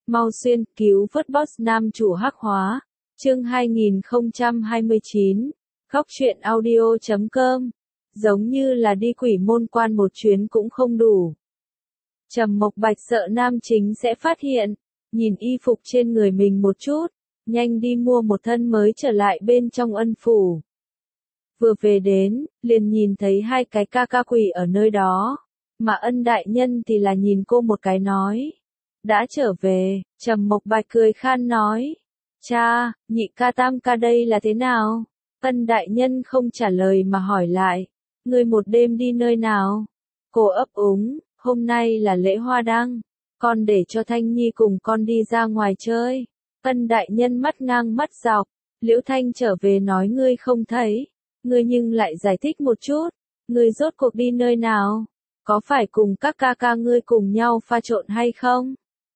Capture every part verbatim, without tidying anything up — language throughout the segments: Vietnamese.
Mau xuyên cứu vớt boss nam chủ hắc hóa. Chương hai nghìn không trăm hai mươi chín. Góc truyện audio chấm com. Giống như là đi quỷ môn quan một chuyến cũng không đủ. Trầm Mộc Bạch sợ nam chính sẽ phát hiện, nhìn y phục trên người mình một chút, nhanh đi mua một thân mới trở lại bên trong ân phủ. Vừa về đến, liền nhìn thấy hai cái ca ca quỷ ở nơi đó, mà ân đại nhân thì là nhìn cô một cái nói. Đã trở về, Trầm Mộc Bạch cười khan nói. Cha, nhị ca tam ca đây là thế nào? Ân đại nhân không trả lời mà hỏi lại. Ngươi một đêm đi nơi nào? Cô ấp úng, hôm nay là lễ hoa đăng, con để cho Thanh Nhi cùng con đi ra ngoài chơi. Ân đại nhân mắt ngang mắt dọc, Liễu Thanh trở về nói ngươi không thấy, ngươi nhưng lại giải thích một chút, ngươi rốt cuộc đi nơi nào? Có phải cùng các ca ca ngươi cùng nhau pha trộn hay không?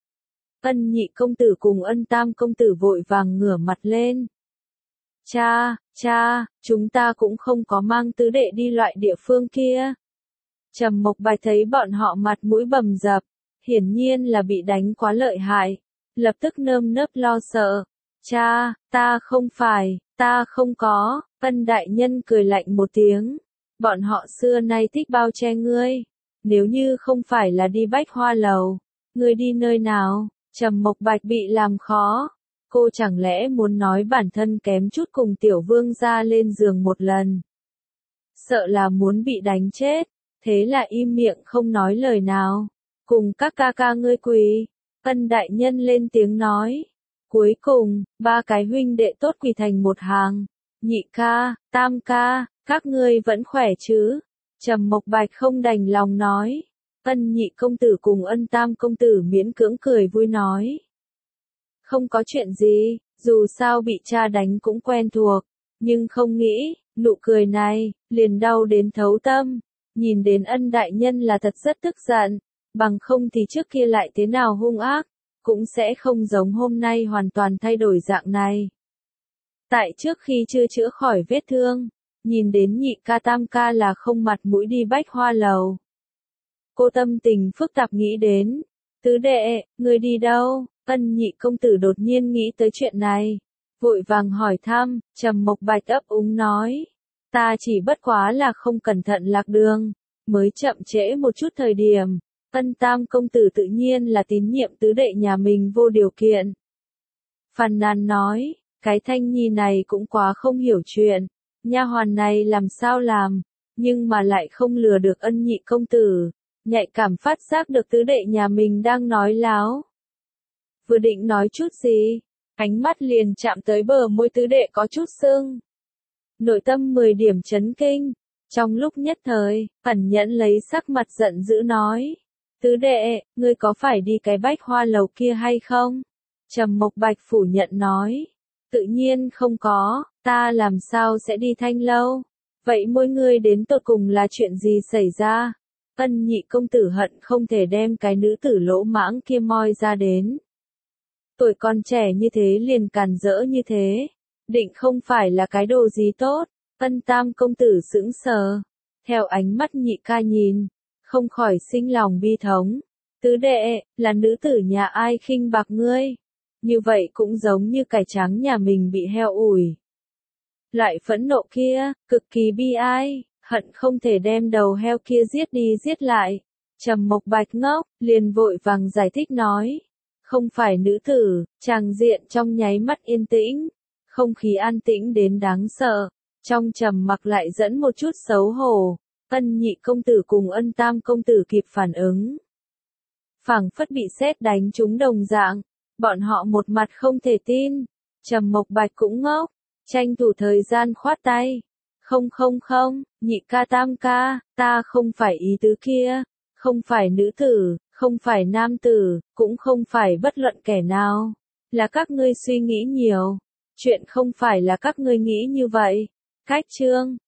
Ân nhị công tử cùng ân tam công tử vội vàng ngửa mặt lên. Cha, cha, chúng ta cũng không có mang tứ đệ đi loại địa phương kia. Trầm Mộc Bạch thấy bọn họ mặt mũi bầm dập, hiển nhiên là bị đánh quá lợi hại, lập tức nơm nớp lo sợ. Cha, ta không phải, ta không có. Ân đại nhân cười lạnh một tiếng. Bọn họ xưa nay thích bao che ngươi. Nếu như không phải là đi Bách Hoa Lầu, ngươi đi nơi nào? Trầm Mộc Bạch bị làm khó. Cô chẳng lẽ muốn nói bản thân kém chút cùng tiểu vương gia lên giường một lần? Sợ là muốn bị đánh chết, thế là im miệng không nói lời nào. Cùng các ca ca ngươi quỳ. Ân đại nhân lên tiếng nói. Cuối cùng, ba cái huynh đệ tốt quỳ thành một hàng. Nhị ca, tam ca, các ngươi vẫn khỏe chứ? Trầm Mộc Bạch không đành lòng nói. Ân nhị công tử cùng ân tam công tử miễn cưỡng cười vui nói. Không có chuyện gì, dù sao bị cha đánh cũng quen thuộc, nhưng không nghĩ, nụ cười này, liền đau đến thấu tâm. Nhìn đến ân đại nhân là thật rất tức giận, bằng không thì trước kia lại thế nào hung ác, cũng sẽ không giống hôm nay hoàn toàn thay đổi dạng này. Tại trước khi chưa chữa khỏi vết thương, nhìn đến nhị ca tam ca là không mặt mũi đi Bách Hoa Lầu. Cô tâm tình phức tạp nghĩ đến, tứ đệ, người đi đâu? Ân nhị công tử đột nhiên nghĩ tới chuyện này, vội vàng hỏi thăm. Trầm Mộc Bạch ấp úng nói, ta chỉ bất quá là không cẩn thận lạc đường, mới chậm trễ một chút thời điểm. Ân tam công tử tự nhiên là tín nhiệm tứ đệ nhà mình vô điều kiện. Phàn nàn nói, cái Thanh Nhi này cũng quá không hiểu chuyện, nha hoàn này làm sao làm, nhưng mà lại không lừa được ân nhị công tử, nhạy cảm phát giác được tứ đệ nhà mình đang nói láo. Vừa định nói chút gì, ánh mắt liền chạm tới bờ môi tứ đệ có chút sưng. Nội tâm mười điểm chấn kinh, trong lúc nhất thời, ẩn nhẫn lấy sắc mặt giận dữ nói. Tứ đệ, ngươi có phải đi cái Bách Hoa Lầu kia hay không? Trầm Mộc Bạch phủ nhận nói. Tự nhiên không có, ta làm sao sẽ đi Thanh Lâu? Vậy mỗi ngươi đến tột cùng là chuyện gì xảy ra? Ân nhị công tử hận không thể đem cái nữ tử lỗ mãng kia moi ra đến. Tuổi còn trẻ như thế liền càn rỡ như thế, định không phải là cái đồ gì tốt. Ân tam công tử sững sờ, theo ánh mắt nhị ca nhìn, không khỏi sinh lòng bi thống. Tứ đệ, là nữ tử nhà ai khinh bạc ngươi? Như vậy cũng giống như cải trắng nhà mình bị heo ủi. Loại phẫn nộ kia, cực kỳ bi ai, hận không thể đem đầu heo kia giết đi giết lại. Trầm Mộc Bạch ngốc, liền vội vàng giải thích nói. Không phải nữ tử, tràng diện trong nháy mắt yên tĩnh, không khí an tĩnh đến đáng sợ, trong trầm mặc lại dẫn một chút xấu hổ. Ân nhị công tử cùng ân tam công tử kịp phản ứng. Phảng phất bị sét đánh trúng đồng dạng, bọn họ một mặt không thể tin. Trầm Mộc Bạch cũng ngốc, tranh thủ thời gian khoát tay. Không không không, nhị ca tam ca, ta không phải ý tứ kia, không phải nữ tử, không phải nam tử, cũng không phải bất luận kẻ nào. Là các ngươi suy nghĩ nhiều, chuyện không phải là các ngươi nghĩ như vậy. Cách chương